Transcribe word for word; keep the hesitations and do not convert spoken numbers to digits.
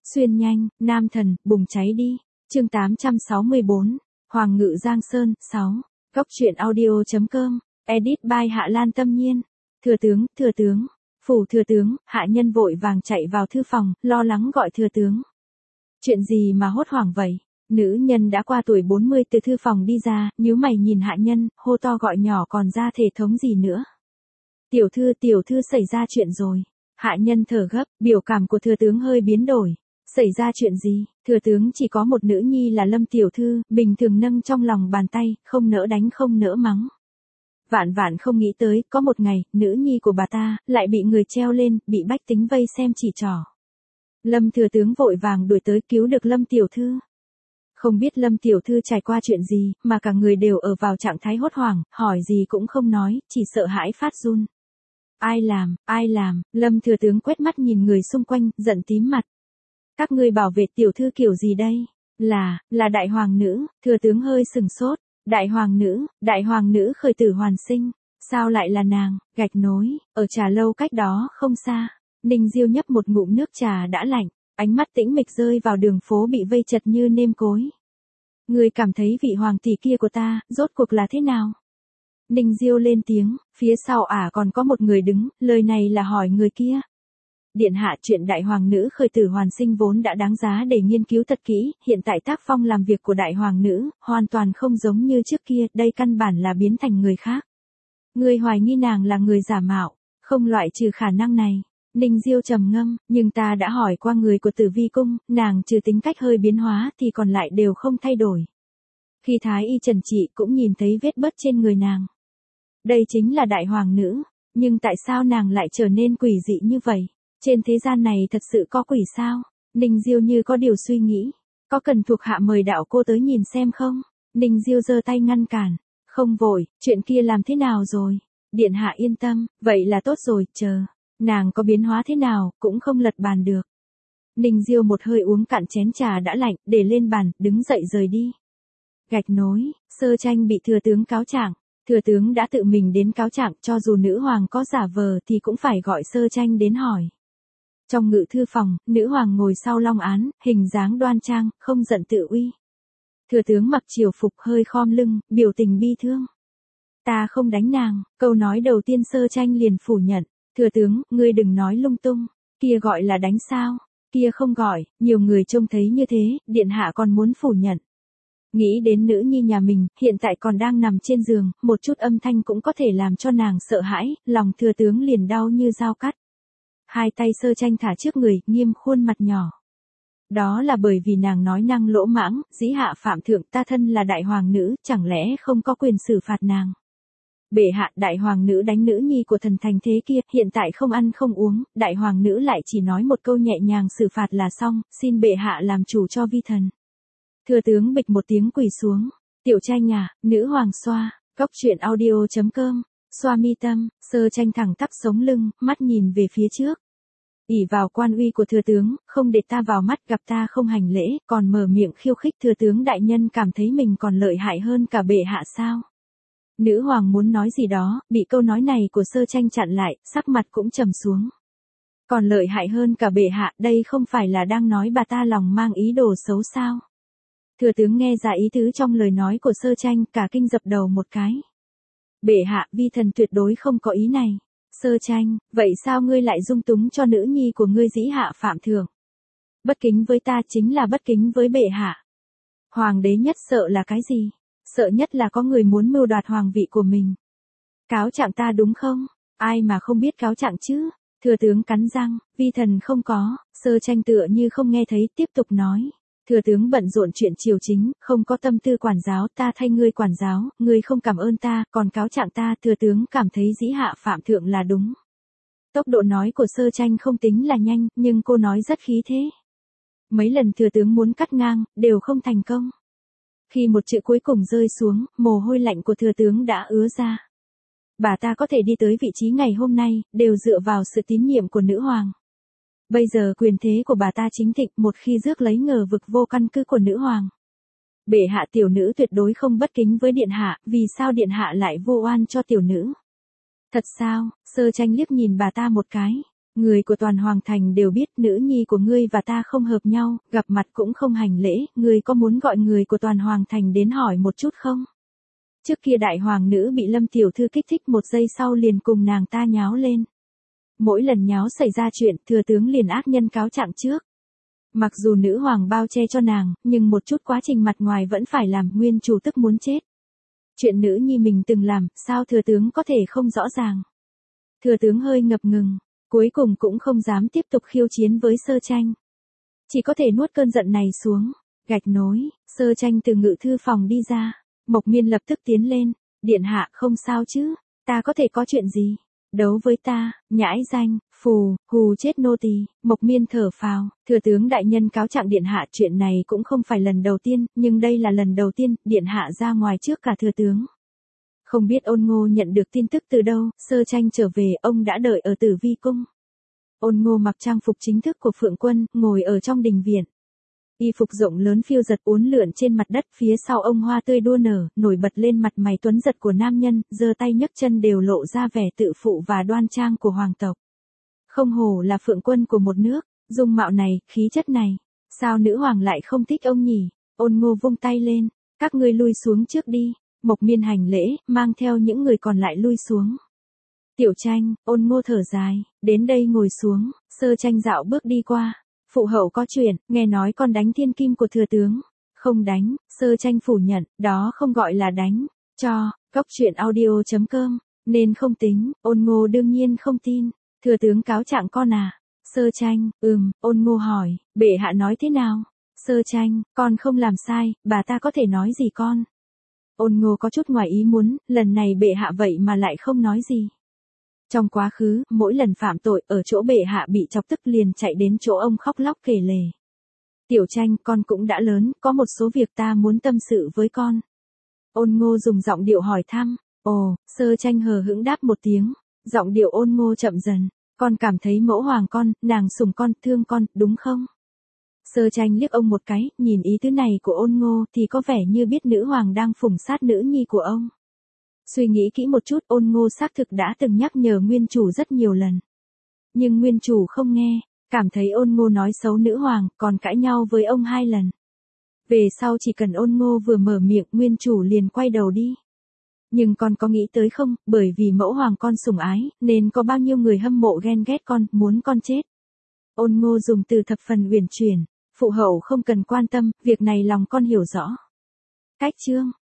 Xuyên nhanh, nam thần, bùng cháy đi. Chương tám trăm sáu mươi bốn, Hoàng ngự Giang Sơn, sáu. Góc truyện audio.com, edit by Hạ Lan Tâm Nhiên. Thừa tướng, thừa tướng, phủ thừa tướng, hạ nhân vội vàng chạy vào thư phòng, lo lắng gọi thừa tướng. Chuyện gì mà hốt hoảng vậy? Nữ nhân đã qua tuổi bốn mươi từ thư phòng đi ra, nhíu mày nhìn hạ nhân, hô to gọi nhỏ còn ra thể thống gì nữa. Tiểu thư, tiểu thư xảy ra chuyện rồi. Hạ nhân thở gấp, biểu cảm của thừa tướng hơi biến đổi. Xảy ra chuyện gì? Thừa tướng chỉ có một nữ nhi là Lâm tiểu thư, bình thường nâng trong lòng bàn tay, không nỡ đánh không nỡ mắng. Vạn vạn không nghĩ tới, có một ngày, nữ nhi của bà ta, lại bị người treo lên, bị bách tính vây xem chỉ trỏ. Lâm thừa tướng vội vàng đuổi tới cứu được Lâm tiểu thư. Không biết Lâm tiểu thư trải qua chuyện gì, mà cả người đều ở vào trạng thái hốt hoảng, hỏi gì cũng không nói, chỉ sợ hãi phát run. Ai làm, ai làm, Lâm thừa tướng quét mắt nhìn người xung quanh, giận tím mặt. Các ngươi bảo vệ tiểu thư kiểu gì đây? Là, là đại hoàng nữ, thừa tướng hơi sừng sốt. Đại hoàng nữ, đại hoàng nữ khởi tử hoàn sinh. Sao lại là nàng? Gạch nối, ở trà lâu cách đó không xa. Ninh Diêu nhấp một ngụm nước trà đã lạnh, ánh mắt tĩnh mịch rơi vào đường phố bị vây chật như nêm cối. Ngươi cảm thấy vị hoàng tỷ kia của ta, rốt cuộc là thế nào? Ninh Diêu lên tiếng, phía sau ả còn có một người đứng, lời này là hỏi người kia. Điện hạ, chuyện đại hoàng nữ khởi tử hoàn sinh vốn đã đáng giá để nghiên cứu thật kỹ, hiện tại tác phong làm việc của đại hoàng nữ, hoàn toàn không giống như trước kia, đây căn bản là biến thành người khác. Người hoài nghi nàng là người giả mạo, không loại trừ khả năng này. Ninh Diêu trầm ngâm, nhưng ta đã hỏi qua người của Tử Vi cung, nàng trừ tính cách hơi biến hóa thì còn lại đều không thay đổi. Khi Thái y trần trị cũng nhìn thấy vết bớt trên người nàng. Đây chính là đại hoàng nữ, nhưng tại sao nàng lại trở nên quỷ dị như vậy? Trên thế gian này thật sự có quỷ sao? Ninh Diêu như có điều suy nghĩ. Có cần thuộc hạ mời đạo cô tới nhìn xem không? Ninh Diêu giơ tay ngăn cản. Không vội, chuyện kia làm thế nào rồi? Điện hạ yên tâm, vậy là tốt rồi, chờ. Nàng có biến hóa thế nào, cũng không lật bàn được. Ninh Diêu một hơi uống cạn chén trà đã lạnh, để lên bàn, đứng dậy rời đi. Gạch nối, Sơ Tranh bị thừa tướng cáo trạng. Thừa tướng đã tự mình đến cáo trạng, cho dù nữ hoàng có giả vờ thì cũng phải gọi Sơ Tranh đến hỏi. Trong ngự thư phòng, nữ hoàng ngồi sau long án, hình dáng đoan trang, không giận tự uy. Thừa tướng mặc triều phục hơi khom lưng, biểu tình bi thương. Ta không đánh nàng, câu nói đầu tiên Sơ Tranh liền phủ nhận. Thừa tướng, ngươi đừng nói lung tung, kia gọi là đánh sao, kia không gọi, nhiều người trông thấy như thế, điện hạ còn muốn phủ nhận. Nghĩ đến nữ nhi nhà mình, hiện tại còn đang nằm trên giường, một chút âm thanh cũng có thể làm cho nàng sợ hãi, lòng thừa tướng liền đau như dao cắt. Hai tay Sơ Tranh thả trước người, nghiêm khuôn mặt nhỏ. Đó là bởi vì nàng nói năng lỗ mãng, dĩ hạ phạm thượng, ta thân là đại hoàng nữ, chẳng lẽ không có quyền xử phạt nàng. Bệ hạ, đại hoàng nữ đánh nữ nhi của thần thành thế kia, hiện tại không ăn không uống, đại hoàng nữ lại chỉ nói một câu nhẹ nhàng xử phạt là xong, xin bệ hạ làm chủ cho vi thần. Thừa tướng bịch một tiếng quỳ xuống. Tiểu Tranh à, nữ hoàng xoa, góc truyện audio.com, xoa mi tâm, Sơ Tranh thẳng tắp sống lưng, mắt nhìn về phía trước. ỷ vào quan uy của thừa tướng, không để ta vào mắt, gặp ta không hành lễ, còn mở miệng khiêu khích thừa tướng đại nhân, cảm thấy mình còn lợi hại hơn cả bệ hạ sao? Nữ hoàng muốn nói gì đó, bị câu nói này của Sơ Tranh chặn lại, sắc mặt cũng trầm xuống. Còn lợi hại hơn cả bệ hạ, đây không phải là đang nói bà ta lòng mang ý đồ xấu sao? Thừa tướng nghe ra ý tứ trong lời nói của Sơ Tranh, cả kinh dập đầu một cái. Bệ hạ, vi thần tuyệt đối không có ý này. Sơ Tranh, vậy sao ngươi lại dung túng cho nữ nhi của ngươi dĩ hạ phạm thượng? Bất kính với ta chính là bất kính với bệ hạ. Hoàng đế nhất sợ là cái gì? Sợ nhất là có người muốn mưu đoạt hoàng vị của mình. Cáo trạng ta đúng không? Ai mà không biết cáo trạng chứ? Thừa tướng cắn răng, vi thần không có. Sơ Tranh tựa như không nghe thấy, tiếp tục nói. Thừa tướng bận rộn chuyện triều chính, không có tâm tư quản giáo, ta thay ngươi quản giáo, ngươi không cảm ơn ta, còn cáo trạng ta, thừa tướng cảm thấy dĩ hạ phạm thượng là đúng. Tốc độ nói của Sơ Tranh không tính là nhanh, nhưng cô nói rất khí thế. Mấy lần thừa tướng muốn cắt ngang, đều không thành công. Khi một chữ cuối cùng rơi xuống, mồ hôi lạnh của thừa tướng đã ứa ra. Bà ta có thể đi tới vị trí ngày hôm nay, đều dựa vào sự tín nhiệm của nữ hoàng. Bây giờ quyền thế của bà ta chính thịnh, một khi rước lấy ngờ vực vô căn cứ của nữ hoàng. Bệ hạ, tiểu nữ tuyệt đối không bất kính với điện hạ, vì sao điện hạ lại vô oan cho tiểu nữ? Thật sao? Sơ Tranh liếc nhìn bà ta một cái. Người của toàn Hoàng Thành đều biết nữ nhi của ngươi và ta không hợp nhau, gặp mặt cũng không hành lễ, ngươi có muốn gọi người của toàn Hoàng Thành đến hỏi một chút không? Trước kia đại hoàng nữ bị Lâm tiểu thư kích thích một giây sau liền cùng nàng ta nháo lên. Mỗi lần nháo xảy ra chuyện, thừa tướng liền ác nhân cáo trạng trước. Mặc dù nữ hoàng bao che cho nàng, nhưng một chút quá trình mặt ngoài vẫn phải làm, nguyên chủ tức muốn chết. Chuyện nữ nhi mình từng làm, sao thừa tướng có thể không rõ ràng. Thừa tướng hơi ngập ngừng, cuối cùng cũng không dám tiếp tục khiêu chiến với Sơ Tranh. Chỉ có thể nuốt cơn giận này xuống. Gạch nối, Sơ Tranh từ ngự thư phòng đi ra. Mộc Miên lập tức tiến lên, điện hạ không sao chứ, ta có thể có chuyện gì? Đấu với ta, nhãi danh, phù, hù chết nô tỳ. Mộc Miên thở phào, thừa tướng đại nhân cáo trạng điện hạ, chuyện này cũng không phải lần đầu tiên, nhưng đây là lần đầu tiên, điện hạ ra ngoài trước cả thừa tướng. Không biết Ôn Ngô nhận được tin tức từ đâu, Sơ Tranh trở về, ông đã đợi ở Tử Vi cung. Ôn Ngô mặc trang phục chính thức của Phượng Quân, ngồi ở trong đình viện. Y phục rộng lớn phiêu giật uốn lượn trên mặt đất, phía sau ông hoa tươi đua nở, nổi bật lên mặt mày tuấn giật của nam nhân, giơ tay nhấc chân đều lộ ra vẻ tự phụ và đoan trang của hoàng tộc. Không hổ là Phượng Quân của một nước, dung mạo này, khí chất này, sao nữ hoàng lại không thích ông nhỉ? Ôn Ngô vung tay lên, các ngươi lui xuống trước đi. Mộc Miên hành lễ, mang theo những người còn lại lui xuống. Tiểu Tranh, Ôn Ngô thở dài, đến đây ngồi xuống. Sơ Tranh dạo bước đi qua. Phụ hậu có chuyện, nghe nói con đánh thiên kim của thừa tướng. Không đánh, Sơ Tranh phủ nhận, đó không gọi là đánh. Cho, cốc truyện audio chấm com, nên không tính. Ôn Ngô đương nhiên không tin. Thừa tướng cáo trạng con à? Sơ Tranh, ừm. Ôn Ngô hỏi, bệ hạ nói thế nào? Sơ Tranh, con không làm sai, bà ta có thể nói gì con? Ôn Ngô có chút ngoài ý muốn, lần này bệ hạ vậy mà lại không nói gì. Trong quá khứ, mỗi lần phạm tội, ở chỗ bệ hạ bị chọc tức liền chạy đến chỗ ông khóc lóc kể lể. Tiểu Tranh, con cũng đã lớn, có một số việc ta muốn tâm sự với con. Ôn Ngô dùng giọng điệu hỏi thăm. Ồ, Sơ Tranh hờ hững đáp một tiếng. Giọng điệu Ôn Ngô chậm dần. Con cảm thấy mẫu hoàng con, nàng sủng con, thương con, đúng không? Sơ Tranh liếc ông một cái, nhìn ý tứ này của Ôn Ngô thì có vẻ như biết nữ hoàng đang phủng sát nữ nhi của ông. Suy nghĩ kỹ một chút, Ôn Ngô xác thực đã từng nhắc nhở nguyên chủ rất nhiều lần. Nhưng nguyên chủ không nghe, cảm thấy Ôn Ngô nói xấu nữ hoàng, còn cãi nhau với ông hai lần. Về sau chỉ cần Ôn Ngô vừa mở miệng, nguyên chủ liền quay đầu đi. Nhưng con có nghĩ tới không, bởi vì mẫu hoàng con sủng ái, nên có bao nhiêu người hâm mộ ghen ghét con, muốn con chết. Ôn Ngô dùng từ thập phần uyển chuyển. Phụ hậu không cần quan tâm, việc này lòng con hiểu rõ. Cách chương